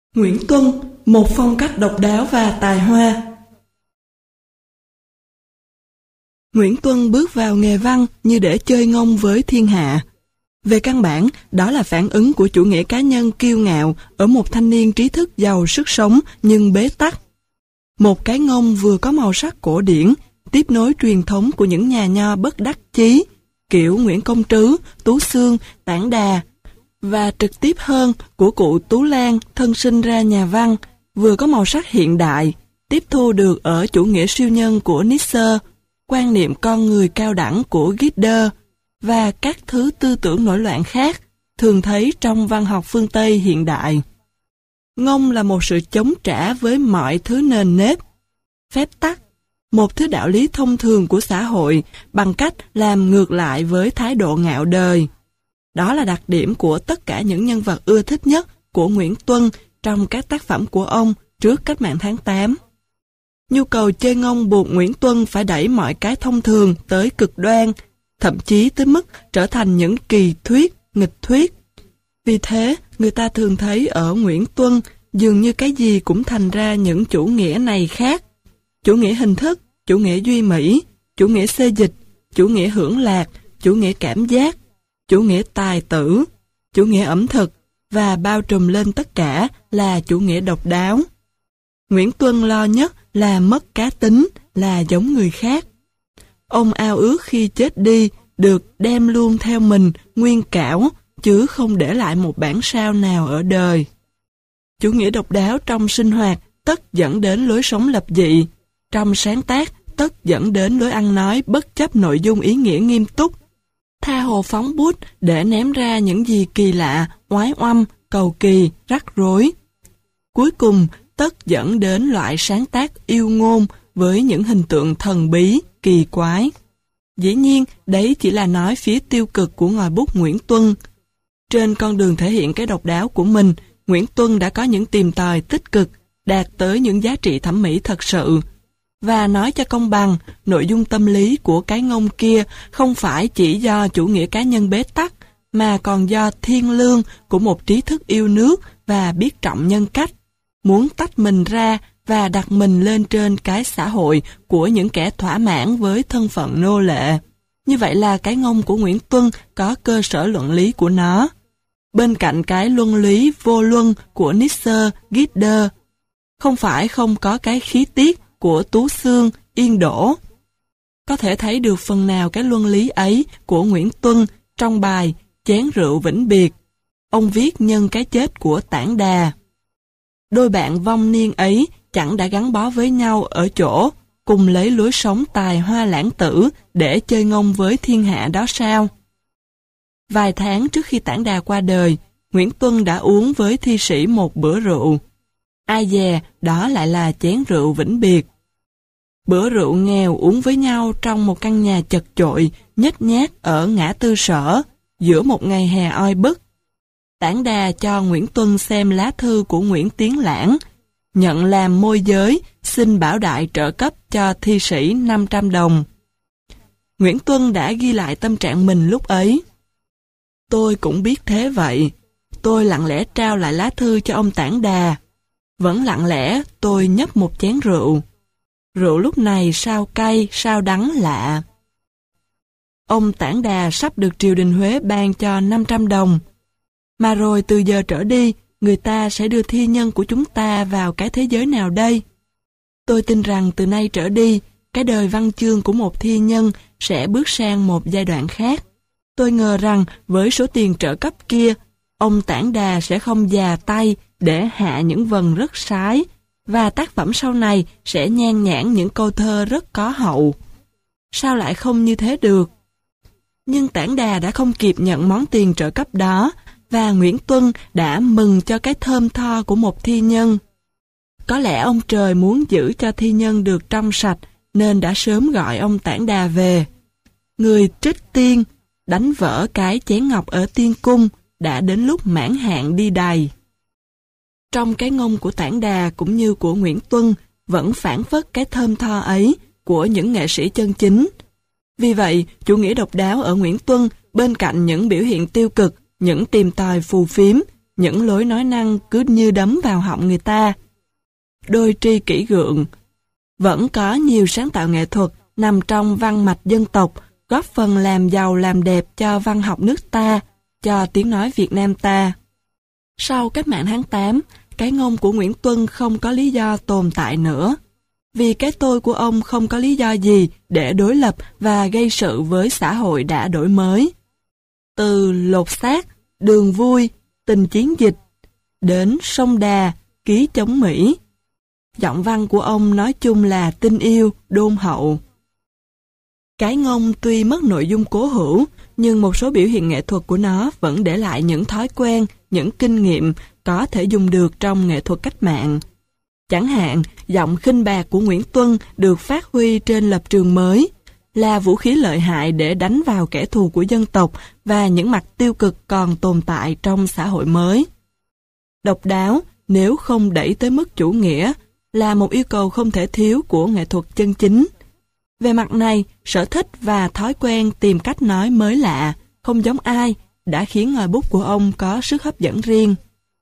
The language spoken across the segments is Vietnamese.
Nguyễn Tuân, một phong cách độc đáo và tài hoa. Nguyễn Tuân bước vào nghề văn như để chơi ngông với thiên hạ. Về căn bản, đó là phản ứng của chủ nghĩa cá nhân kiêu ngạo ở một thanh niên trí thức giàu sức sống nhưng bế tắc. Một cái ngông vừa có màu sắc cổ điển, tiếp nối truyền thống của những nhà nho bất đắc chí, kiểu Nguyễn Công Trứ, Tú Xương, Tản Đà, và trực tiếp hơn của cụ Tú Lan thân sinh ra nhà văn, vừa có màu sắc hiện đại, tiếp thu được ở chủ nghĩa siêu nhân của Nietzsche, quan niệm con người cao đẳng của Gieder và các thứ tư tưởng nổi loạn khác thường thấy trong văn học phương Tây hiện đại. Ngông là một sự chống trả với mọi thứ nền nếp, phép tắc, một thứ đạo lý thông thường của xã hội bằng cách làm ngược lại với thái độ ngạo đời. Đó là đặc điểm của tất cả những nhân vật ưa thích nhất của Nguyễn Tuân trong các tác phẩm của ông trước cách mạng tháng 8. Nhu cầu chơi ngông buộc Nguyễn Tuân phải đẩy mọi cái thông thường tới cực đoan, thậm chí tới mức trở thành những kỳ thuyết, nghịch thuyết. Vì thế, người ta thường thấy ở Nguyễn Tuân dường như cái gì cũng thành ra những chủ nghĩa này khác. Chủ nghĩa hình thức, chủ nghĩa duy mỹ, chủ nghĩa xê dịch, chủ nghĩa hưởng lạc, chủ nghĩa cảm giác, chủ nghĩa tài tử, chủ nghĩa ẩm thực và bao trùm lên tất cả là chủ nghĩa độc đáo. Nguyễn Tuân lo nhất là mất cá tính, là giống người khác. Ông ao ước khi chết đi được đem luôn theo mình nguyên cảo, chứ không để lại một bản sao nào ở đời. Chủ nghĩa độc đáo trong sinh hoạt tất dẫn đến lối sống lập dị, trong sáng tác tất dẫn đến lối ăn nói bất chấp nội dung ý nghĩa nghiêm túc, tha hồ phóng bút để ném ra những gì kỳ lạ, oái oăm, cầu kỳ, rắc rối. Cuối cùng, tất dẫn đến loại sáng tác yêu ngôn với những hình tượng thần bí, kỳ quái. Dĩ nhiên, đấy chỉ là nói phía tiêu cực của ngòi bút Nguyễn Tuân. Trên con đường thể hiện cái độc đáo của mình, Nguyễn Tuân đã có những tìm tòi tích cực, đạt tới những giá trị thẩm mỹ thật sự. Và nói cho công bằng, nội dung tâm lý của cái ngông kia không phải chỉ do chủ nghĩa cá nhân bế tắc, mà còn do thiên lương của một trí thức yêu nước và biết trọng nhân cách, muốn tách mình ra và đặt mình lên trên cái xã hội của những kẻ thỏa mãn với thân phận nô lệ. Như vậy là cái ngông của Nguyễn Tuân có cơ sở luận lý của nó. Bên cạnh cái luân lý vô luân của Nietzsche, Gieder, không phải không có cái khí tiết của Tú Xương, Yên Đỗ. Có thể thấy được phần nào cái luân lý ấy của Nguyễn Tuân trong bài Chén rượu vĩnh biệt. Ông viết nhân cái chết của Tản Đà. Đôi bạn vong niên ấy chẳng đã gắn bó với nhau ở chỗ cùng lấy lối sống tài hoa lãng tử để chơi ngông với thiên hạ đó sao? Vài tháng trước khi Tản Đà qua đời, Nguyễn Tuân đã uống với thi sĩ một bữa rượu. Ai dè, đó lại là chén rượu vĩnh biệt. Bữa rượu nghèo uống với nhau trong một căn nhà chật chội, nhếch nhác ở ngã tư Sở, giữa một ngày hè oi bức. Tản Đà cho Nguyễn Tuân xem lá thư của Nguyễn Tiến Lãng, nhận làm môi giới, xin bảo đại trợ cấp cho thi sĩ 500 đồng. Nguyễn Tuân đã ghi lại tâm trạng mình lúc ấy. Tôi cũng biết thế vậy. Tôi lặng lẽ trao lại lá thư cho ông Tản Đà. Vẫn lặng lẽ tôi nhấp một chén rượu. Rượu lúc này sao cay, sao đắng lạ. Ông Tản Đà sắp được triều đình Huế ban cho 500 đồng. Mà rồi từ giờ trở đi, người ta sẽ đưa thi nhân của chúng ta vào cái thế giới nào đây? Tôi tin rằng từ nay trở đi, cái đời văn chương của một thi nhân sẽ bước sang một giai đoạn khác. Tôi ngờ rằng với số tiền trợ cấp kia, ông Tản Đà sẽ không già tay để hạ những vần rất sái, và tác phẩm sau này sẽ nhan nhản những câu thơ rất có hậu. Sao lại không như thế được? Nhưng Tản Đà đã không kịp nhận món tiền trợ cấp đó, và Nguyễn Tuân đã mừng cho cái thơm tho của một thi nhân. Có lẽ ông trời muốn giữ cho thi nhân được trong sạch, nên đã sớm gọi ông Tản Đà về. Người trích tiên, đánh vỡ cái chén ngọc ở tiên cung, đã đến lúc mãn hạn đi đầy. Trong cái ngông của Tản Đà cũng như của Nguyễn Tuân vẫn phản phất cái thơm tho ấy của những nghệ sĩ chân chính. Vì vậy, chủ nghĩa độc đáo ở Nguyễn Tuân bên cạnh những biểu hiện tiêu cực, những tìm tòi phù phiếm, những lối nói năng cứ như đấm vào họng người ta. Đôi tri kỷ gượng. Vẫn có nhiều sáng tạo nghệ thuật nằm trong văn mạch dân tộc, góp phần làm giàu làm đẹp cho văn học nước ta, cho tiếng nói Việt Nam ta. Sau cách mạng tháng 8, cái ngông của Nguyễn Tuân không có lý do tồn tại nữa. Vì cái tôi của ông không có lý do gì để đối lập và gây sự với xã hội đã đổi mới. Từ lột xác, đường vui, tình chiến dịch, đến sông Đà, ký chống Mỹ. Giọng văn của ông nói chung là tinh yêu, đôn hậu. Cái ngông tuy mất nội dung cố hữu, nhưng một số biểu hiện nghệ thuật của nó vẫn để lại những thói quen, những kinh nghiệm có thể dùng được trong nghệ thuật cách mạng. Chẳng hạn, giọng khinh bạc của Nguyễn Tuân được phát huy trên lập trường mới, là vũ khí lợi hại để đánh vào kẻ thù của dân tộc và những mặt tiêu cực còn tồn tại trong xã hội mới. Độc đáo, nếu không đẩy tới mức chủ nghĩa, là một yêu cầu không thể thiếu của nghệ thuật chân chính. Về mặt này, sở thích và thói quen tìm cách nói mới lạ, không giống ai, đã khiến ngòi bút của ông có sức hấp dẫn riêng.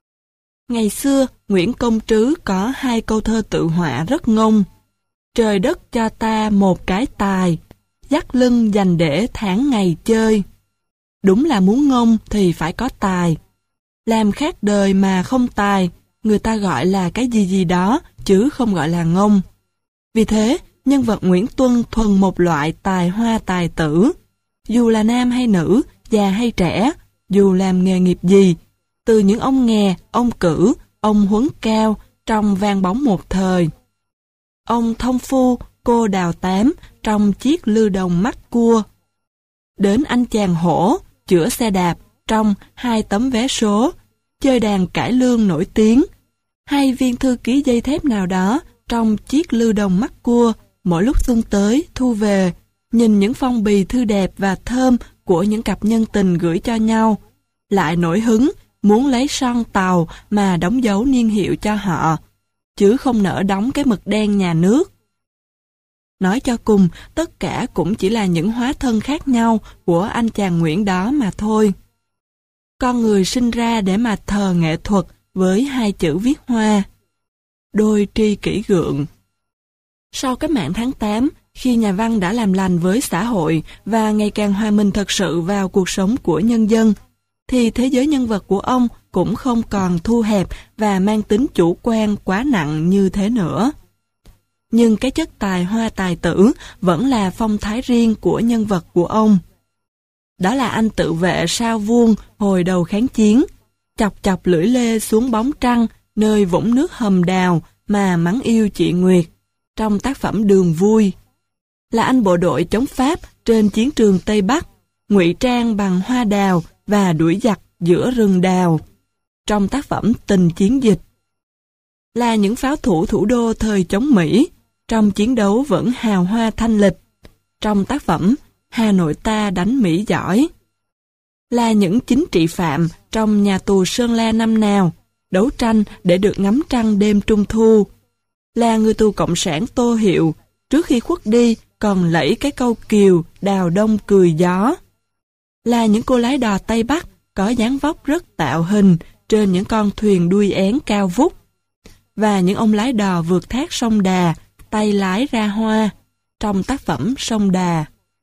Ngày xưa, Nguyễn Công Trứ có 2 câu thơ tự họa rất ngông. Trời đất cho ta một cái tài, dắt lưng dành để tháng ngày chơi. Đúng là muốn ngông thì phải có tài. Làm khác đời mà không tài, người ta gọi là cái gì gì đó, chứ không gọi là ngông. Vì thế, nhân vật Nguyễn Tuân thuần một loại tài hoa tài tử. Dù là nam hay nữ, già hay trẻ, dù làm nghề nghiệp gì, từ những ông nghè, ông cử, ông huấn cao, trong vang bóng một thời. Ông thông phu, cô đào tám, trong chiếc lư đồng mắt cua. Đến anh chàng hổ, chữa xe đạp, trong 2 tấm vé số, chơi đàn cải lương nổi tiếng, hay viên thư ký dây thép nào đó, trong chiếc lư đồng mắt cua, mỗi lúc xuân tới, thu về, nhìn những phong bì thư đẹp và thơm của những cặp nhân tình gửi cho nhau, lại nổi hứng, muốn lấy son tàu mà đóng dấu niên hiệu cho họ, chứ không nỡ đóng cái mực đen nhà nước. Nói cho cùng, tất cả cũng chỉ là những hóa thân khác nhau của anh chàng Nguyễn đó mà thôi. Con người sinh ra để mà thờ nghệ thuật với 2 chữ viết hoa. Đôi tri kỷ gượng. Sau cách mạng tháng 8, khi nhà văn đã làm lành với xã hội và ngày càng hòa mình thật sự vào cuộc sống của nhân dân, thì thế giới nhân vật của ông cũng không còn thu hẹp và mang tính chủ quan quá nặng như thế nữa. Nhưng cái chất tài hoa tài tử vẫn là phong thái riêng của nhân vật của ông. Đó là anh tự vệ sao vuông hồi đầu kháng chiến, chọc chọc lưỡi lê xuống bóng trăng nơi vũng nước hầm đào mà mắng yêu chị Nguyệt, trong tác phẩm Đường Vui. Là anh bộ đội chống Pháp trên chiến trường Tây Bắc, ngụy trang bằng hoa đào và đuổi giặc giữa rừng đào, trong tác phẩm Tình Chiến Dịch. Là những pháo thủ thủ đô thời chống Mỹ, trong chiến đấu vẫn hào hoa thanh lịch, trong tác phẩm Hà Nội ta đánh Mỹ giỏi. Là những chính trị phạm trong nhà tù Sơn La năm nào, đấu tranh để được ngắm trăng đêm trung thu. Là người tù cộng sản Tô Hiệu, trước khi khuất đi còn lẫy cái câu kiều đào đông cười gió. Là những cô lái đò Tây Bắc có dáng vóc rất tạo hình trên những con thuyền đuôi én cao vút. Và những ông lái đò vượt thác sông Đà, tay lái ra hoa, trong tác phẩm Sông Đà.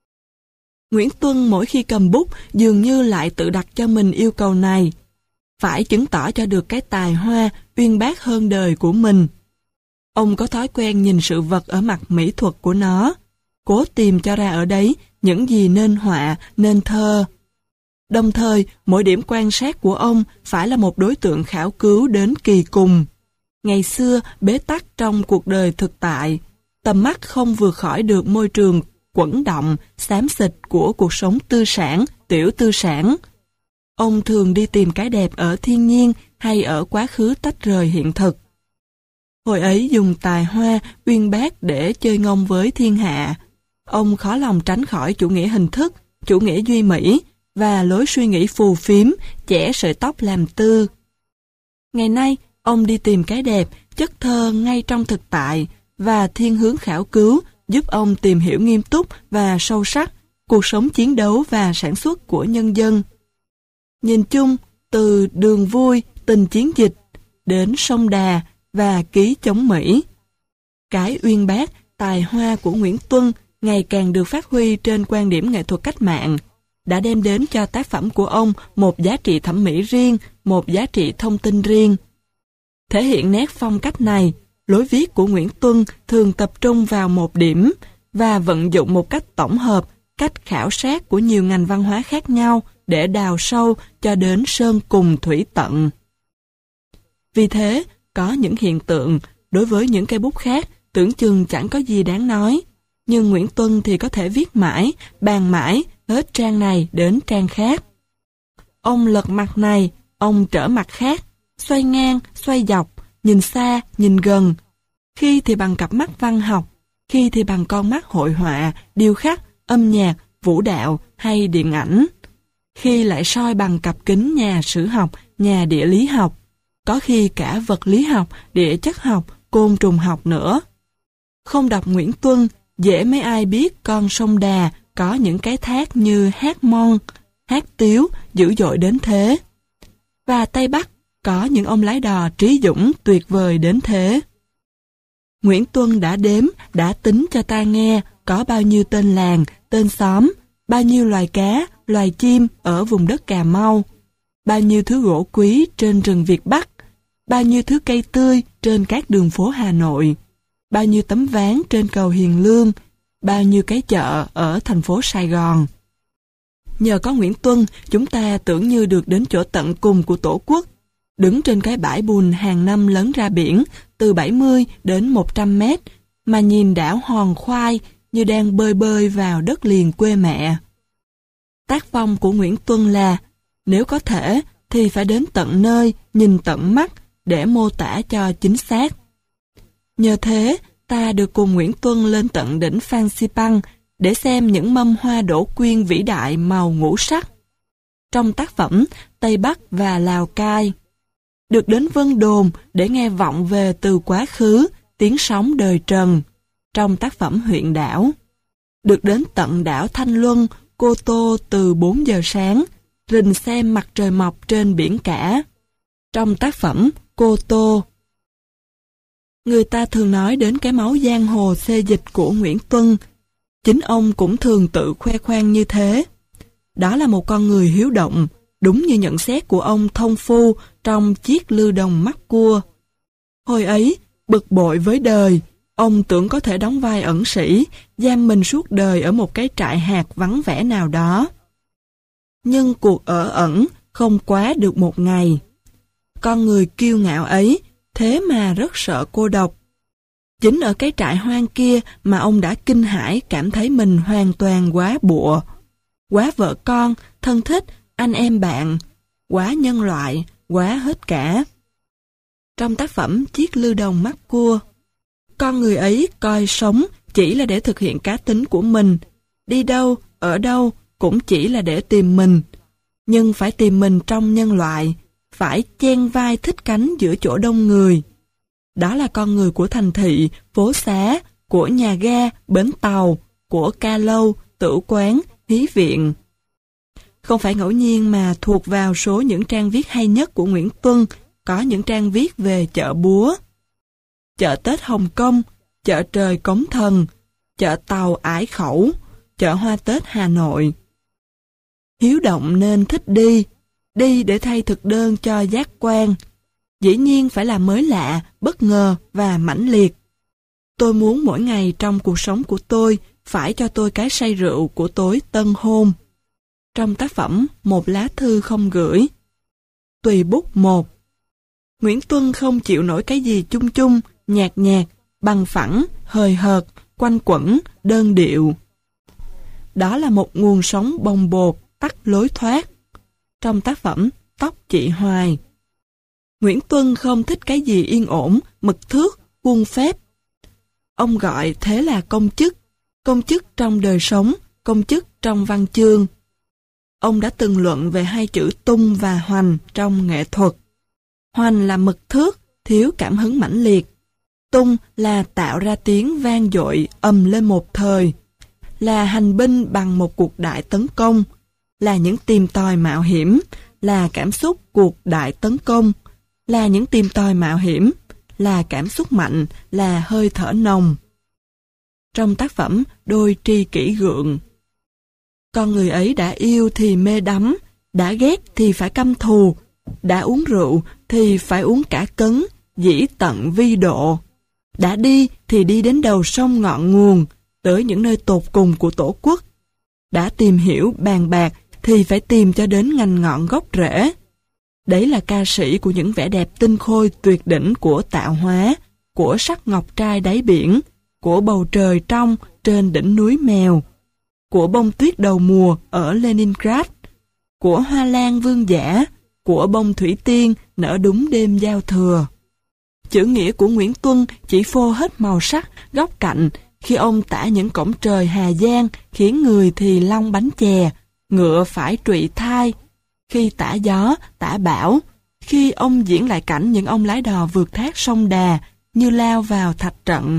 Nguyễn Tuân mỗi khi cầm bút dường như lại tự đặt cho mình yêu cầu này, phải chứng tỏ cho được cái tài hoa uyên bác hơn đời của mình. Ông có thói quen nhìn sự vật ở mặt mỹ thuật của nó, cố tìm cho ra ở đấy những gì nên họa, nên thơ. Đồng thời, mỗi điểm quan sát của ông phải là một đối tượng khảo cứu đến kỳ cùng. Ngày xưa, bế tắc trong cuộc đời thực tại, tầm mắt không vượt khỏi được môi trường quẫn động, xám xịt của cuộc sống tư sản, tiểu tư sản. Ông thường đi tìm cái đẹp ở thiên nhiên hay ở quá khứ tách rời hiện thực. Hồi ấy dùng tài hoa, uyên bác để chơi ngông với thiên hạ. Ông khó lòng tránh khỏi chủ nghĩa hình thức, chủ nghĩa duy mỹ và lối suy nghĩ phù phiếm, chẻ sợi tóc làm tư. Ngày nay, ông đi tìm cái đẹp, chất thơ ngay trong thực tại và thiên hướng khảo cứu giúp ông tìm hiểu nghiêm túc và sâu sắc cuộc sống chiến đấu và sản xuất của nhân dân. Nhìn chung, từ Đường Vui, Tình chiến dịch, Đến sông Đà và Ký chống Mỹ. Cái uyên bác, tài hoa của Nguyễn Tuân ngày càng được phát huy trên quan điểm nghệ thuật cách mạng, đã đem đến cho tác phẩm của ông một giá trị thẩm mỹ riêng, một giá trị thông tin riêng. Thể hiện nét phong cách này, lối viết của Nguyễn Tuân thường tập trung vào một điểm và vận dụng một cách tổng hợp cách khảo sát của nhiều ngành văn hóa khác nhau để đào sâu cho đến sơn cùng thủy tận. Vì thế, có những hiện tượng đối với những cây bút khác tưởng chừng chẳng có gì đáng nói, nhưng Nguyễn Tuân thì có thể viết mãi, bàn mãi, hết trang này đến trang khác. Ông lật mặt này, ông trở mặt khác, xoay ngang, xoay dọc, nhìn xa, nhìn gần. Khi thì bằng cặp mắt văn học, khi thì bằng con mắt hội họa, điêu khắc, âm nhạc, vũ đạo hay điện ảnh. Khi lại soi bằng cặp kính nhà sử học, nhà địa lý học, có khi cả vật lý học, địa chất học, côn trùng học nữa. Không đọc Nguyễn Tuân, dễ mấy ai biết con sông Đà có những cái thác như hát mon, hát tiếu, dữ dội đến thế. Và Tây Bắc có những ông lái đò trí dũng tuyệt vời đến thế. Nguyễn Tuân đã đếm, đã tính cho ta nghe có bao nhiêu tên làng, tên xóm, bao nhiêu loài cá, loài chim ở vùng đất Cà Mau, bao nhiêu thứ gỗ quý trên rừng Việt Bắc, bao nhiêu thứ cây tươi trên các đường phố Hà Nội, bao nhiêu tấm ván trên cầu Hiền Lương, bao nhiêu cái chợ ở thành phố Sài Gòn. Nhờ có Nguyễn Tuân, chúng ta tưởng như được đến chỗ tận cùng của Tổ quốc, đứng trên cái bãi bùn hàng năm lấn ra biển từ 70 đến 100 mét, mà nhìn đảo Hòn Khoai như đang bơi bơi vào đất liền quê mẹ. Tác phong của Nguyễn Tuân là, nếu có thể thì phải đến tận nơi, nhìn tận mắt để mô tả cho chính xác. Nhờ thế, ta được cùng Nguyễn Tuân lên tận đỉnh Phan Xipang để xem những mâm hoa đỗ quyên vĩ đại màu ngũ sắc. Trong tác phẩm Tây Bắc và Lào Cai, được đến Vân Đồn để nghe vọng về từ quá khứ, tiếng sóng đời Trần. Trong tác phẩm Huyện Đảo, được đến tận đảo Thanh Luân, Cô Tô từ 4 giờ sáng, rình xem mặt trời mọc trên biển cả. Trong tác phẩm Cô Tô, người ta thường nói đến cái máu giang hồ xê dịch của Nguyễn Tuân. Chính ông cũng thường tự khoe khoang như thế. Đó là một con người hiếu động, đúng như nhận xét của ông Thông Phu trong Chiếc Lư Đồng Mắt Cua. Hồi ấy, bực bội với đời, ông tưởng có thể đóng vai ẩn sĩ, giam mình suốt đời ở một cái trại hạt vắng vẻ nào đó. Nhưng cuộc ở ẩn không quá được một ngày. Con người kiêu ngạo ấy, thế mà rất sợ cô độc. Chính ở cái trại hoang kia mà ông đã kinh hãi cảm thấy mình hoàn toàn quá bụa, quá vợ con, thân thích, anh em bạn, quá nhân loại, quá hết cả. Trong tác phẩm Chiếc Lư Đồng Mắt Cua, con người ấy coi sống chỉ là để thực hiện cá tính của mình, đi đâu, ở đâu cũng chỉ là để tìm mình, nhưng phải tìm mình trong nhân loại, phải chen vai thích cánh giữa chỗ đông người. Đó là con người của thành thị, phố xá, của nhà ga, bến tàu, của ca lâu, tử quán, hí viện. Không phải ngẫu nhiên mà thuộc vào số những trang viết hay nhất của Nguyễn Tuân có những trang viết về chợ búa, chợ Tết Hồng Kông, chợ trời Cống Thần, chợ tàu Ải Khẩu, chợ hoa Tết Hà Nội. Hiếu động nên thích đi, đi để thay thực đơn cho giác quan. Dĩ nhiên phải là mới lạ, bất ngờ và mãnh liệt. Tôi muốn mỗi ngày trong cuộc sống của tôi phải cho tôi cái say rượu của tối tân hôn. Trong tác phẩm Một lá thư không gửi, tùy bút 1. Nguyễn Tuân không chịu nổi cái gì chung chung, nhạt nhạt, bằng phẳng, hời hợt, quanh quẩn, đơn điệu. Đó là một nguồn sống bồng bột, tắt lối thoát. Trong tác phẩm Tóc Chị Hoài, Nguyễn Tuân không thích cái gì yên ổn, mực thước, khuôn phép. Ông gọi thế là công chức trong đời sống, công chức trong văn chương. Ông đã từng luận về hai chữ tung và hoành trong nghệ thuật. Hoành là mực thước, thiếu cảm hứng mãnh liệt. Tung là tạo ra tiếng vang dội ầm lên một thời, là hành binh bằng một cuộc đại tấn công, là những tìm tòi mạo hiểm, là cảm xúc cuộc đại tấn công, là những tìm tòi mạo hiểm, là cảm xúc mạnh, là hơi thở nồng. Trong tác phẩm Đôi tri kỷ gượng, con người ấy đã yêu thì mê đắm, đã ghét thì phải căm thù, đã uống rượu thì phải uống cả cấn, dĩ tận vi độ. Đã đi thì đi đến đầu sông ngọn nguồn, tới những nơi tột cùng của tổ quốc. Đã tìm hiểu bàn bạc thì phải tìm cho đến ngành ngọn gốc rễ. Đấy là ca sĩ của những vẻ đẹp tinh khôi tuyệt đỉnh của tạo hóa, của sắc ngọc trai đáy biển, của bầu trời trong trên đỉnh núi Mèo, của bông tuyết đầu mùa ở Leningrad, của hoa lan vương giả, của bông thủy tiên nở đúng đêm giao thừa. Chữ nghĩa của Nguyễn Tuân chỉ phô hết màu sắc, góc cạnh khi ông tả những cổng trời Hà Giang khiến người thì long bánh chè, ngựa phải trụy thai, khi tả gió, tả bão, khi ông diễn lại cảnh những ông lái đò vượt thác sông Đà như lao vào thạch trận.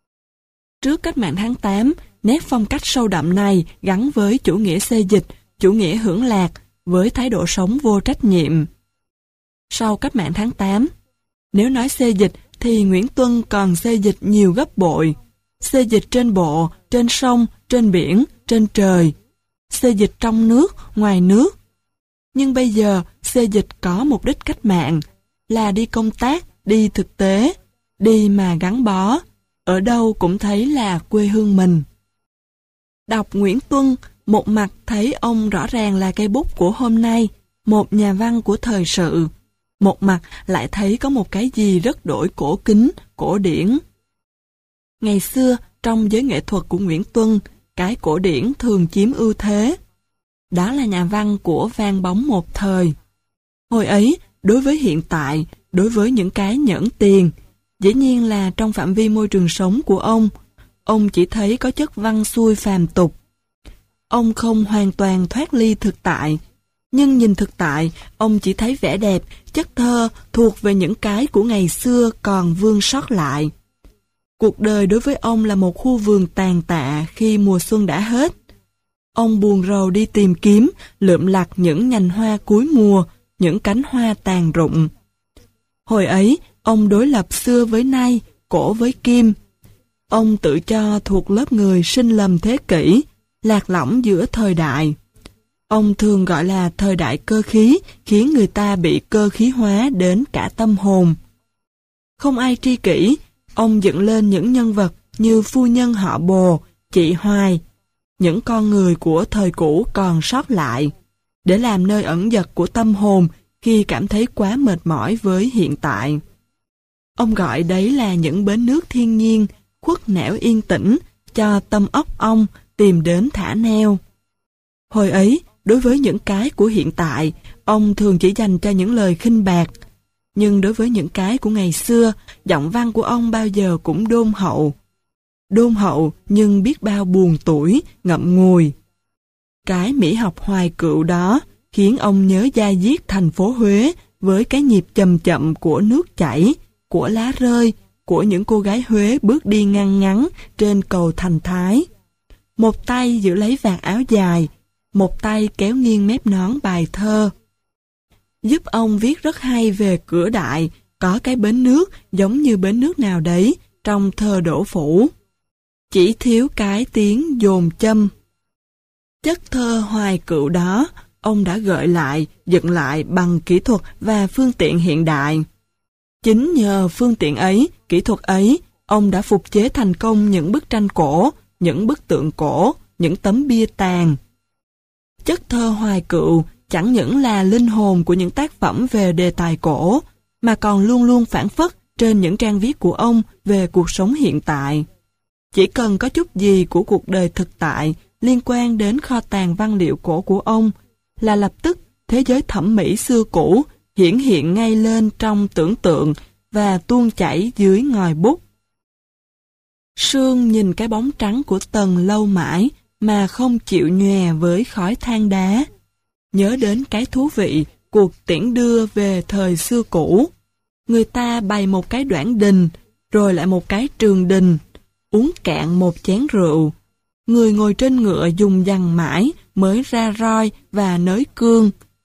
Trước cách mạng tháng 8, nét phong cách sâu đậm này gắn với chủ nghĩa xê dịch, chủ nghĩa hưởng lạc, với thái độ sống vô trách nhiệm. Sau cách mạng tháng 8, nếu nói xê dịch thì Nguyễn Tuân còn xê dịch nhiều gấp bội. Xê dịch trên bộ, trên sông, trên biển, trên trời. Xê dịch trong nước, ngoài nước. Nhưng bây giờ, xê dịch có mục đích cách mạng, là đi công tác, đi thực tế, đi mà gắn bó, ở đâu cũng thấy là quê hương mình. Đọc Nguyễn Tuân, một mặt thấy ông rõ ràng là cây bút của hôm nay, một nhà văn của thời sự, một mặt lại thấy có một cái gì rất đổi cổ kính, cổ điển. Ngày xưa, trong giới nghệ thuật của Nguyễn Tuân, cái cổ điển thường chiếm ưu thế. Đó là nhà văn của vang bóng một thời. Hồi ấy, đối với hiện tại, đối với những cái nhẫn tiền, dĩ nhiên là trong phạm vi môi trường sống của ông chỉ thấy có chất văn xuôi phàm tục. Ông không hoàn toàn thoát ly thực tại, nhưng nhìn thực tại, ông chỉ thấy vẻ đẹp, chất thơ thuộc về những cái của ngày xưa còn vương sót lại. Cuộc đời đối với ông là một khu vườn tàn tạ khi mùa xuân đã hết. Ông buồn rầu đi tìm kiếm, lượm lặt những nhành hoa cuối mùa, những cánh hoa tàn rụng. Hồi ấy, ông đối lập xưa với nay, cổ với kim. Ông tự cho thuộc lớp người sinh lầm thế kỷ, lạc lõng giữa thời đại. Ông thường gọi là thời đại cơ khí, khiến người ta bị cơ khí hóa đến cả tâm hồn. Không ai tri kỷ, ông dựng lên những nhân vật như phu nhân họ Bồ, chị Hoài, những con người của thời cũ còn sót lại, để làm nơi ẩn dật của tâm hồn khi cảm thấy quá mệt mỏi với hiện tại. Ông gọi đấy là những bến nước thiên nhiên, khuất nẻo yên tĩnh, cho tâm óc ông tìm đến thả neo. Hồi ấy, đối với những cái của hiện tại, ông thường chỉ dành cho những lời khinh bạc. Nhưng đối với những cái của ngày xưa, giọng văn của ông bao giờ cũng đôn hậu. Đôn hậu nhưng biết bao buồn tủi, ngậm ngùi. Cái mỹ học hoài cựu đó khiến ông nhớ da diết thành phố Huế với cái nhịp chậm chậm của nước chảy, của lá rơi, của những cô gái Huế bước đi ngăn ngắn trên cầu Thành Thái. Một tay giữ lấy vạt áo dài, một tay kéo nghiêng mép nón bài thơ. Giúp ông viết rất hay về cửa đại, có cái bến nước giống như bến nước nào đấy trong thơ Đỗ Phủ. Chỉ thiếu cái tiếng dồn châm. Chất thơ hoài cựu đó, ông đã gợi lại, dựng lại bằng kỹ thuật và phương tiện hiện đại. Chính nhờ phương tiện ấy, kỹ thuật ấy, ông đã phục chế thành công những bức tranh cổ, những bức tượng cổ, những tấm bia tàn. Chất thơ hoài cựu chẳng những là linh hồn của những tác phẩm về đề tài cổ, mà còn luôn luôn phản phất trên những trang viết của ông về cuộc sống hiện tại. Chỉ cần có chút gì của cuộc đời thực tại liên quan đến kho tàng văn liệu cổ của ông, là lập tức thế giới thẩm mỹ xưa cũ hiển hiện ngay lên trong tưởng tượng và tuôn chảy dưới ngòi bút. Sương nhìn cái bóng trắng của Tần lâu mãi mà không chịu nhòe với khói than đá. Nhớ đến cái thú vị cuộc tiễn đưa về thời xưa cũ. Người ta bày một cái đoản đình, rồi lại một cái trường đình, uống cạn một chén rượu. Người ngồi trên ngựa dùng dằng mãi mới ra roi và nới cương.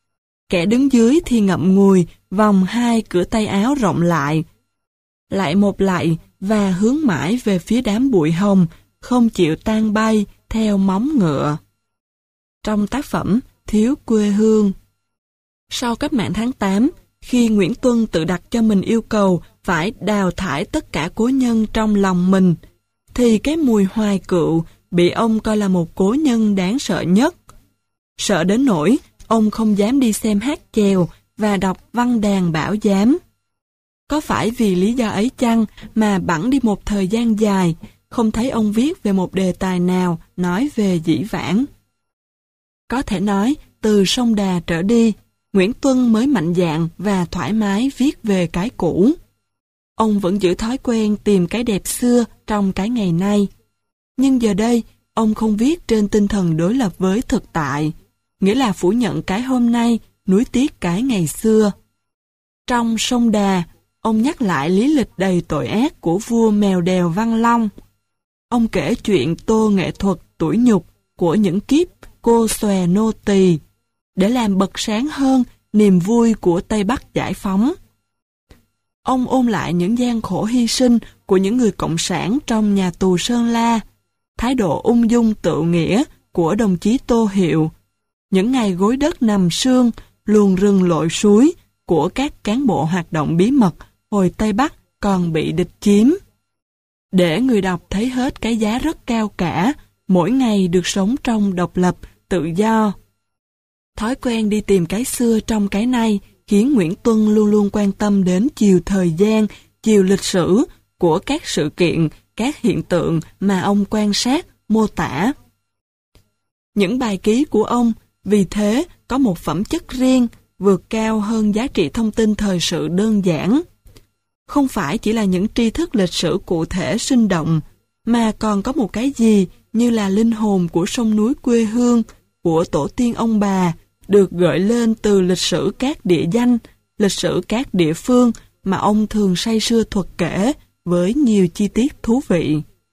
Kẻ đứng dưới thì ngậm ngùi, vòng hai cửa tay áo rộng lại một lạy và hướng mãi về phía đám bụi hồng, không chịu tan bay theo móng ngựa. Trong tác phẩm Thiếu quê hương. Sau cách mạng tháng 8, khi Nguyễn Tuân tự đặt cho mình yêu cầu phải đào thải tất cả cố nhân trong lòng mình, thì cái mùi hoài cựu bị ông coi là một cố nhân đáng sợ nhất. Sợ đến nỗi ông không dám đi xem hát chèo và đọc văn đàn bảo giám. Có phải vì lý do ấy chăng mà bẵng đi một thời gian dài, không thấy ông viết về một đề tài nào nói về dĩ vãng? Có thể nói, từ Sông Đà trở đi, Nguyễn Tuân mới mạnh dạn và thoải mái viết về cái cũ. Ông vẫn giữ thói quen tìm cái đẹp xưa trong cái ngày nay. Nhưng giờ đây, ông không viết trên tinh thần đối lập với thực tại, nghĩa là phủ nhận cái hôm nay, nuối tiếc cái ngày xưa. Trong Sông Đà, ông nhắc lại lý lịch đầy tội ác của vua mèo đèo Văn Long. Ông kể chuyện tô nghệ thuật tủi nhục của những kiếp cô xòe nô tỳ, để làm bật sáng hơn niềm vui của Tây Bắc giải phóng. Ông ôn lại những gian khổ hy sinh của những người cộng sản trong nhà tù Sơn La, thái độ ung dung tự nghĩa của đồng chí Tô Hiệu, những ngày gối đất nằm sương, luồn rừng lội suối của các cán bộ hoạt động bí mật hồi Tây Bắc còn bị địch chiếm. Để người đọc thấy hết cái giá rất cao cả, mỗi ngày được sống trong độc lập, tự do. Thói quen đi tìm cái xưa trong cái nay khiến Nguyễn Tuân luôn luôn quan tâm đến chiều thời gian, chiều lịch sử của các sự kiện, các hiện tượng mà ông quan sát, mô tả. Những bài ký của ông vì thế có một phẩm chất riêng, vượt cao hơn giá trị thông tin thời sự đơn giản. Không phải chỉ là những tri thức lịch sử cụ thể sinh động, mà còn có một cái gì như là linh hồn của sông núi quê hương, của tổ tiên ông bà, được gợi lên từ lịch sử các địa danh, lịch sử các địa phương mà ông thường say sưa thuật kể với nhiều chi tiết thú vị.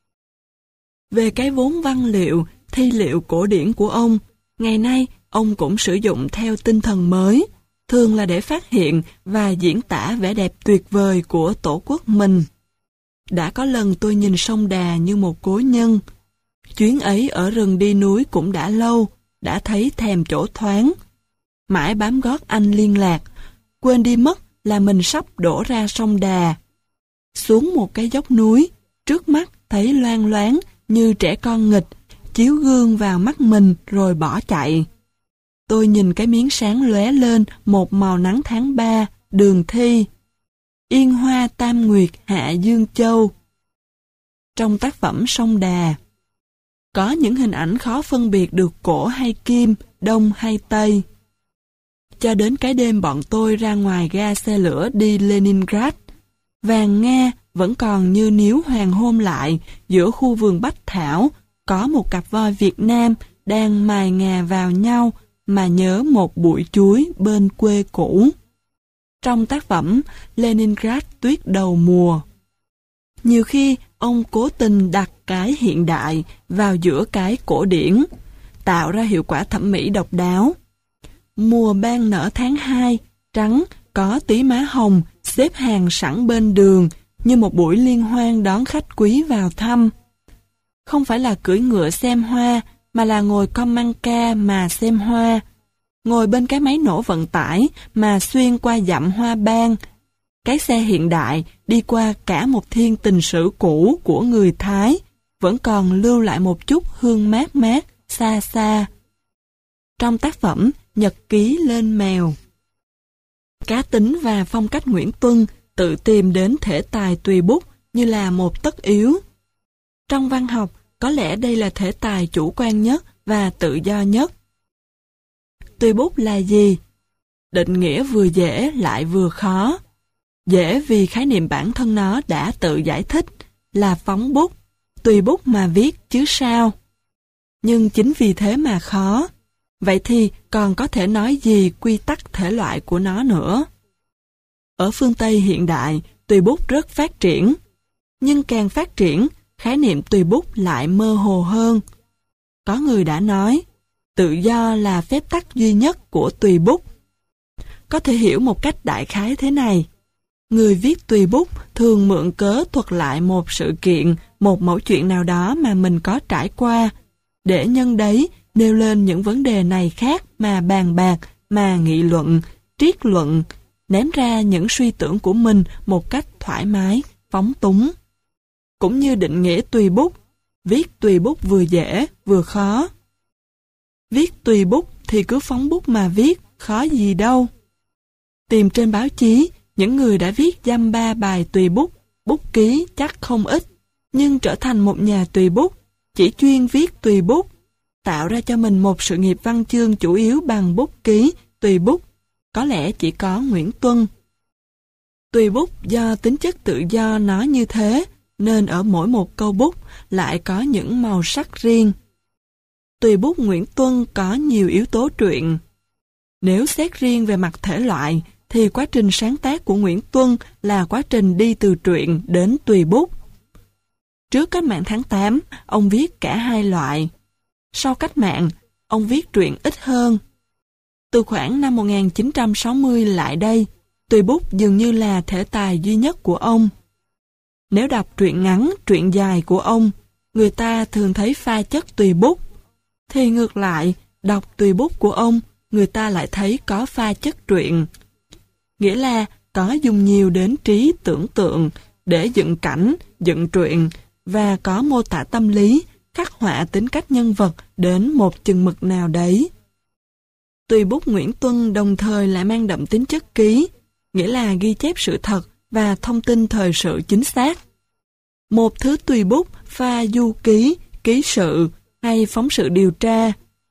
Về cái vốn văn liệu, thi liệu cổ điển của ông, ngày nay ông cũng sử dụng theo tinh thần mới, thường là để phát hiện và diễn tả vẻ đẹp tuyệt vời của tổ quốc mình. Đã có lần tôi nhìn sông Đà như một cố nhân. Chuyến ấy ở rừng đi núi cũng đã lâu, đã thấy thèm chỗ thoáng. Mãi bám gót anh liên lạc, quên đi mất là mình sắp đổ ra sông Đà. Xuống một cái dốc núi, trước mắt thấy loang loáng như trẻ con nghịch, chiếu gương vào mắt mình rồi bỏ chạy. Tôi nhìn cái miếng sáng lóe lên một màu nắng tháng 3, Đường Thi. Yên hoa tam nguyệt hạ Dương Châu. Trong tác phẩm Sông Đà, có những hình ảnh khó phân biệt được cổ hay kim, đông hay tây. Cho đến cái đêm bọn tôi ra ngoài ga xe lửa đi Leningrad, vàng Nga vẫn còn như níu hoàng hôn lại giữa khu vườn bách thảo, có một cặp voi Việt Nam đang mài ngà vào nhau mà nhớ một bụi chuối bên quê cũ. Trong tác phẩm Leningrad tuyết đầu mùa, nhiều khi ông cố tình đặt cái hiện đại vào giữa cái cổ điển, tạo ra hiệu quả thẩm mỹ độc đáo. Mùa ban nở tháng 2, trắng, có tí má hồng, xếp hàng sẵn bên đường, như một buổi liên hoan đón khách quý vào thăm. Không phải là cưỡi ngựa xem hoa, mà là ngồi con măng ca mà xem hoa. Ngồi bên cái máy nổ vận tải mà xuyên qua dặm hoa ban. Cái xe hiện đại đi qua cả một thiên tình sử cũ của người Thái, vẫn còn lưu lại một chút hương mát mát, xa xa. Trong tác phẩm Nhật ký lên mèo, cá tính và phong cách Nguyễn Tuân tự tìm đến thể tài tùy bút như là một tất yếu. Trong văn học, có lẽ đây là thể tài chủ quan nhất và tự do nhất. Tùy bút là gì? Định nghĩa vừa dễ lại vừa khó. Dễ vì khái niệm bản thân nó đã tự giải thích, là phóng bút, tùy bút mà viết chứ sao. Nhưng chính vì thế mà khó. Vậy thì còn có thể nói gì quy tắc thể loại của nó nữa? Ở phương Tây hiện đại, tùy bút rất phát triển. Nhưng càng phát triển, khái niệm tùy bút lại mơ hồ hơn. Có người đã nói, tự do là phép tắc duy nhất của tùy bút. có thể hiểu một cách đại khái thế này. Người viết tùy bút thường mượn cớ thuật lại một sự kiện, một mẩu chuyện nào đó mà mình có trải qua, để nhân đấy nêu lên những vấn đề này khác mà bàn bạc, mà nghị luận, triết luận, ném ra những suy tưởng của mình một cách thoải mái, phóng túng. Cũng như định nghĩa tùy bút, viết tùy bút vừa dễ vừa khó. Viết tùy bút thì cứ phóng bút mà viết, khó gì đâu. Tìm trên báo chí, những người đã viết dăm ba bài tùy bút, bút ký chắc không ít, nhưng trở thành một nhà tùy bút, chỉ chuyên viết tùy bút, tạo ra cho mình một sự nghiệp văn chương chủ yếu bằng bút ký, tùy bút, có lẽ chỉ có Nguyễn Tuân. Tùy bút do tính chất tự do nó như thế, nên ở mỗi một câu bút lại có những màu sắc riêng. Tùy bút Nguyễn Tuân có nhiều yếu tố truyện. Nếu xét riêng về mặt thể loại, thì quá trình sáng tác của Nguyễn Tuân là quá trình đi từ truyện đến tùy bút. Trước cách mạng tháng 8, ông viết cả hai loại. Sau cách mạng, ông viết truyện ít hơn. Từ khoảng năm 1960 lại đây, tùy bút dường như là thể tài duy nhất của ông. Nếu đọc truyện ngắn, truyện dài của ông, người ta thường thấy pha chất tùy bút. Thì ngược lại, đọc tùy bút của ông, người ta lại thấy có pha chất truyện. Nghĩa là có dùng nhiều đến trí tưởng tượng để dựng cảnh, dựng truyện và có mô tả tâm lý, khắc họa tính cách nhân vật đến một chừng mực nào đấy. Tùy bút Nguyễn Tuân đồng thời lại mang đậm tính chất ký, nghĩa là ghi chép sự thật và thông tin thời sự chính xác. Một thứ tùy bút pha du ký, ký sự hay phóng sự điều tra.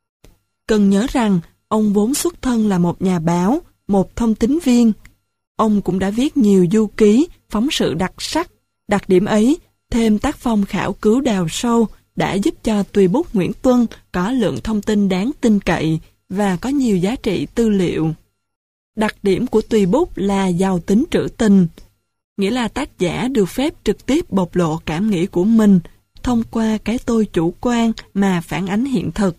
Cần nhớ rằng, ông vốn xuất thân là một nhà báo, một thông tín viên. Ông cũng đã viết nhiều du ký, phóng sự đặc sắc. Đặc điểm ấy, thêm tác phong khảo cứu đào sâu, đã giúp cho tùy bút Nguyễn Tuân có lượng thông tin đáng tin cậy và có nhiều giá trị tư liệu. Đặc điểm của tùy bút là giàu tính trữ tình, nghĩa là tác giả được phép trực tiếp bộc lộ cảm nghĩ của mình thông qua cái tôi chủ quan mà phản ánh hiện thực.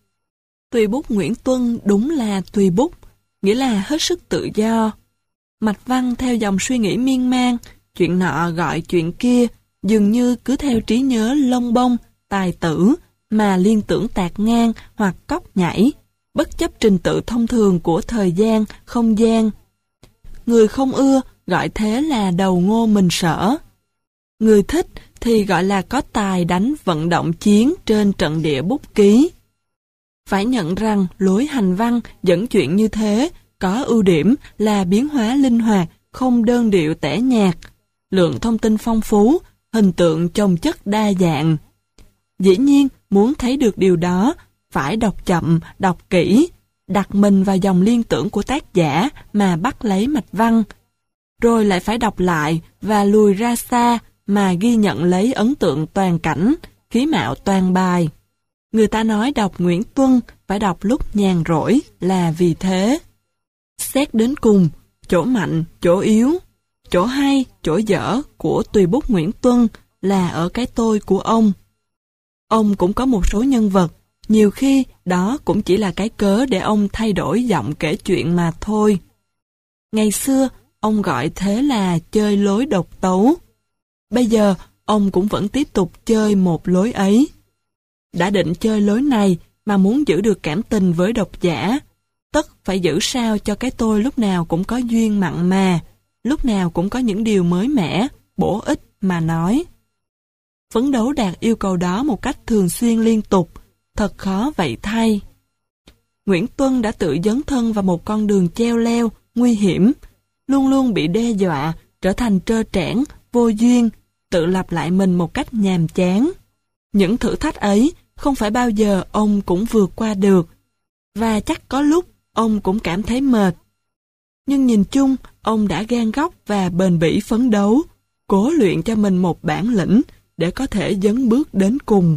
Tùy bút Nguyễn Tuân đúng là tùy bút, nghĩa là hết sức tự do. Mạch văn theo dòng suy nghĩ miên man, chuyện nọ gọi chuyện kia, dường như cứ theo trí nhớ lông bông, tài tử, mà liên tưởng tạt ngang hoặc cóc nhảy, bất chấp trình tự thông thường của thời gian, không gian. Người không ưa gọi thế là đầu ngô mình sở. Người thích thì gọi là có tài đánh vận động chiến trên trận địa bút ký. Phải nhận rằng lối hành văn dẫn chuyện như thế có ưu điểm là biến hóa linh hoạt, không đơn điệu tẻ nhạt, lượng thông tin phong phú, hình tượng chồng chất đa dạng. Dĩ nhiên, muốn thấy được điều đó, phải đọc chậm, đọc kỹ, đặt mình vào dòng liên tưởng của tác giả mà bắt lấy mạch văn, rồi lại phải đọc lại và lùi ra xa mà ghi nhận lấy ấn tượng toàn cảnh, khí mạo toàn bài. Người ta nói đọc Nguyễn Tuân phải đọc lúc nhàn rỗi là vì thế. Xét đến cùng, chỗ mạnh, chỗ yếu, chỗ hay, chỗ dở của tùy bút Nguyễn Tuân là ở cái tôi của ông. Ông cũng có một số nhân vật, nhiều khi đó cũng chỉ là cái cớ để ông thay đổi giọng kể chuyện mà thôi. Ngày xưa, ông gọi thế là chơi lối độc tấu. Bây giờ, ông cũng vẫn tiếp tục chơi một lối ấy. Đã định chơi lối này mà muốn giữ được cảm tình với độc giả, tất phải giữ sao cho cái tôi lúc nào cũng có duyên mặn mà, lúc nào cũng có những điều mới mẻ, bổ ích mà nói. Phấn đấu đạt yêu cầu đó một cách thường xuyên liên tục, thật khó vậy thay. Nguyễn Tuân đã tự dấn thân vào một con đường cheo leo, nguy hiểm, luôn luôn bị đe dọa, trở thành trơ trẽn, vô duyên, tự lặp lại mình một cách nhàm chán. Những thử thách ấy không phải bao giờ ông cũng vượt qua được, và chắc có lúc ông cũng cảm thấy mệt. Nhưng nhìn chung, ông đã gan góc và bền bỉ phấn đấu, cố luyện cho mình một bản lĩnh để có thể dấn bước đến cùng.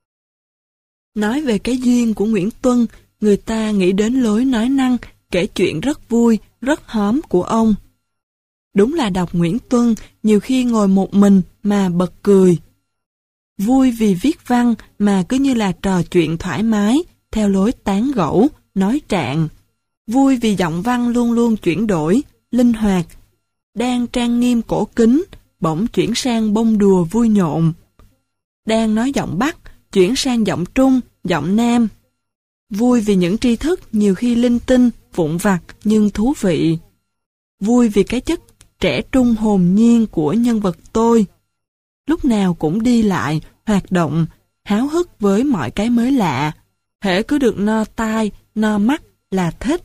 Nói về cái duyên của Nguyễn Tuân, người ta nghĩ đến lối nói năng, kể chuyện rất vui, rất hóm của ông. Đúng là đọc Nguyễn Tuân, nhiều khi ngồi một mình mà bật cười. Vui vì viết văn mà cứ như là trò chuyện thoải mái, theo lối tán gẫu, nói trạng. Vui vì giọng văn luôn luôn chuyển đổi, linh hoạt. Đang trang nghiêm cổ kính, bỗng chuyển sang bông đùa vui nhộn. Đang nói giọng Bắc, chuyển sang giọng Trung, giọng Nam. Vui vì những tri thức nhiều khi linh tinh, vụn vặt nhưng thú vị. Vui vì cái chất trẻ trung hồn nhiên của nhân vật tôi. Lúc nào cũng đi lại, hoạt động, háo hức với mọi cái mới lạ. Hễ cứ được no tai, no mắt là thích.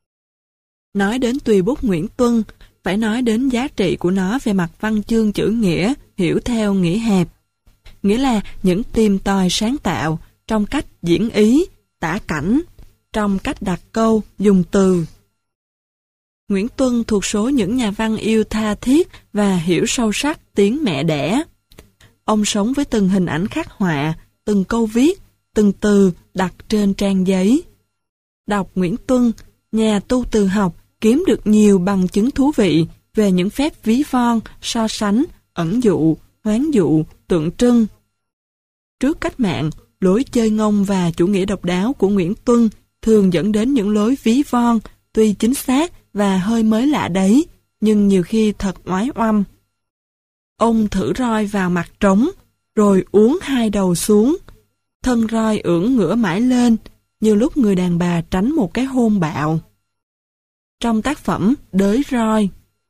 Nói đến tùy bút Nguyễn Tuân, phải nói đến giá trị của nó về mặt văn chương chữ nghĩa, hiểu theo nghĩa hẹp. Nghĩa là những tìm tòi sáng tạo trong cách diễn ý, tả cảnh, trong cách đặt câu, dùng từ. Nguyễn Tuân thuộc số những nhà văn yêu tha thiết và hiểu sâu sắc tiếng mẹ đẻ. Ông sống với từng hình ảnh khắc họa, từng câu viết, từng từ đặt trên trang giấy. Đọc Nguyễn Tuân, nhà tu từ học kiếm được nhiều bằng chứng thú vị về những phép ví von, so sánh, ẩn dụ, hoán dụ, tượng trưng. Trước cách mạng, lối chơi ngông và chủ nghĩa độc đáo của Nguyễn Tuân thường dẫn đến những lối ví von, tuy chính xác và hơi mới lạ đấy, nhưng nhiều khi thật oái oăm. Ông thử roi vào mặt trống, rồi uốn hai đầu xuống. Thân roi ưỡn ngửa mãi lên, như lúc người đàn bà tránh một cái hôn bạo. Trong tác phẩm Đới roi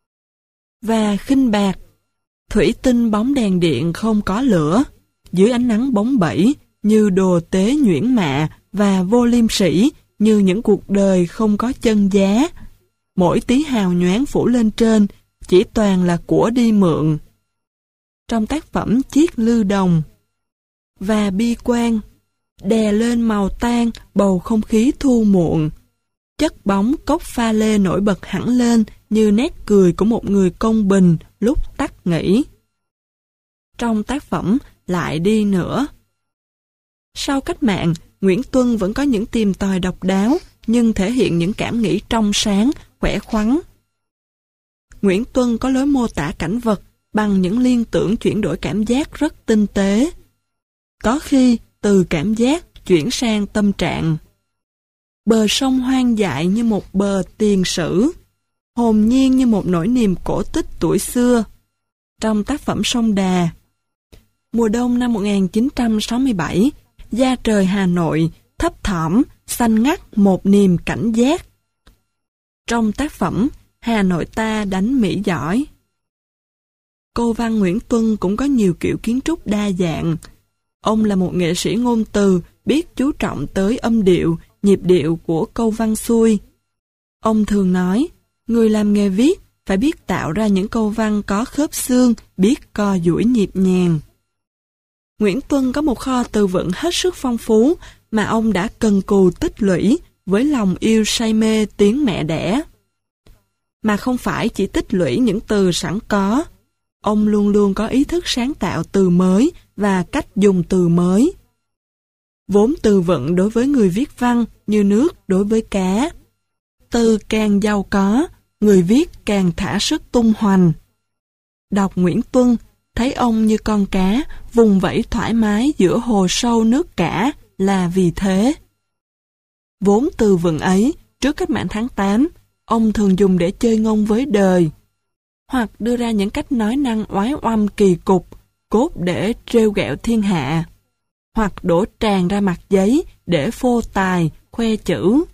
và khinh bạc, thủy tinh bóng đèn điện không có lửa, dưới ánh nắng bóng bẩy như đồ tế nhuyễn mạ và vô liêm sỉ như những cuộc đời không có chân giá. Mỗi tí hào nhoáng phủ lên trên chỉ toàn là của đi mượn. Trong tác phẩm Chiếc lư đồng và bi quan, đè lên màu tan bầu không khí thu muộn. Chất bóng cốc pha lê nổi bật hẳn lên như nét cười của một người công bình lúc tắt nghỉ. Trong tác phẩm Lại đi nữa. Sau cách mạng, Nguyễn Tuân vẫn có những tìm tòi độc đáo nhưng thể hiện những cảm nghĩ trong sáng, khỏe khoắn. Nguyễn Tuân có lối mô tả cảnh vật bằng những liên tưởng chuyển đổi cảm giác rất tinh tế. Có khi từ cảm giác chuyển sang tâm trạng. Bờ sông hoang dại như một bờ tiền sử, hồn nhiên như một nỗi niềm cổ tích tuổi xưa. Trong tác phẩm Sông Đà, mùa đông năm 1967, da trời Hà Nội thấp thỏm, xanh ngắt một niềm cảnh giác. Trong tác phẩm Hà Nội ta đánh Mỹ giỏi. Cô văn Nguyễn Tuân cũng có nhiều kiểu kiến trúc đa dạng. Ông là một nghệ sĩ ngôn từ biết chú trọng tới âm điệu, nhịp điệu của câu văn xuôi. Ông thường nói, người làm nghề viết phải biết tạo ra những câu văn có khớp xương, biết co duỗi nhịp nhàng. Nguyễn Tuân có một kho từ vựng hết sức phong phú mà ông đã cần cù tích lũy với lòng yêu say mê tiếng mẹ đẻ. Mà không phải chỉ tích lũy những từ sẵn có, ông luôn luôn có ý thức sáng tạo từ mới và cách dùng từ mới. Vốn từ vựng đối với người viết văn như nước đối với cá. Từ càng giàu có, người viết càng thả sức tung hoành. Đọc Nguyễn Tuân, thấy ông như con cá vùng vẫy thoải mái giữa hồ sâu nước cả là vì thế. Vốn từ vựng ấy, trước cách mạng tháng 8, ông thường dùng để chơi ngông với đời, hoặc đưa ra những cách nói năng oái oăm kỳ cục, cốt để trêu ghẹo thiên hạ, hoặc đổ tràn ra mặt giấy để phô tài, khoe chữ.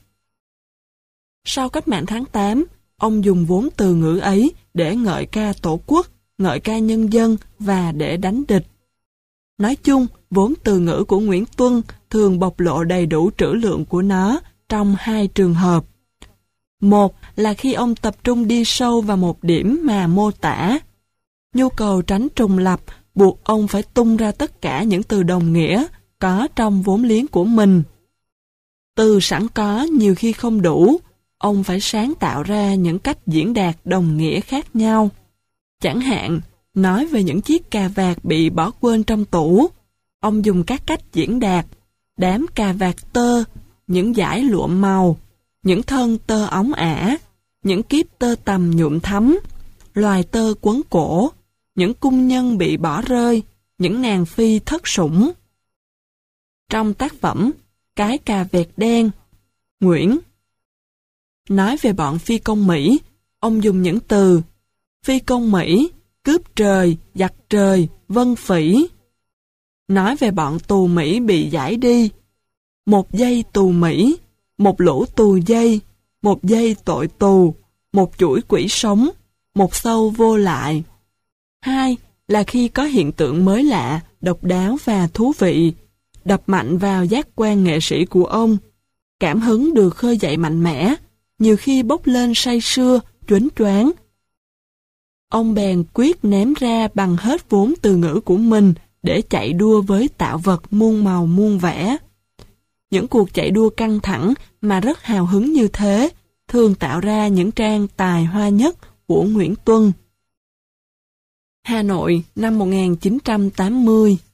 Sau cách mạng tháng 8, ông dùng vốn từ ngữ ấy để ngợi ca tổ quốc, ngợi ca nhân dân và để đánh địch. Nói chung, vốn từ ngữ của Nguyễn Tuân thường bộc lộ đầy đủ trữ lượng của nó trong hai trường hợp. Một là khi ông tập trung đi sâu vào một điểm mà mô tả. Nhu cầu tránh trùng lặp buộc ông phải tung ra tất cả những từ đồng nghĩa có trong vốn liếng của mình. Từ sẵn có nhiều khi không đủ, ông phải sáng tạo ra những cách diễn đạt đồng nghĩa khác nhau. Chẳng hạn, nói về những chiếc cà vạt bị bỏ quên trong tủ, ông dùng các cách diễn đạt: đám cà vạt tơ, những dải lụa màu, những thân tơ óng ả, những kiếp tơ tằm nhuộm thắm, loài tơ quấn cổ, những cung nhân bị bỏ rơi, những nàng phi thất sủng. Trong tác phẩm Cái cà vẹt đen, Nguyễn Nói về bọn phi công Mỹ, ông dùng những từ phi công Mỹ, cướp trời, giặc trời, vân phỉ. Nói về bọn tù Mỹ bị giải đi, một giây tù Mỹ, một lũ tù dây, một giây tội tù, một chuỗi quỷ sống, một sâu vô lại. 2 là khi có hiện tượng mới lạ, độc đáo và thú vị, đập mạnh vào giác quan nghệ sĩ của ông. Cảm hứng được khơi dậy mạnh mẽ, nhiều khi bốc lên say sưa, choáng choáng. Ông bèn quyết ném ra bằng hết vốn từ ngữ của mình để chạy đua với tạo vật muôn màu muôn vẻ. Những cuộc chạy đua căng thẳng mà rất hào hứng như thế thường tạo ra những trang tài hoa nhất của Nguyễn Tuân. Hà Nội năm 1980.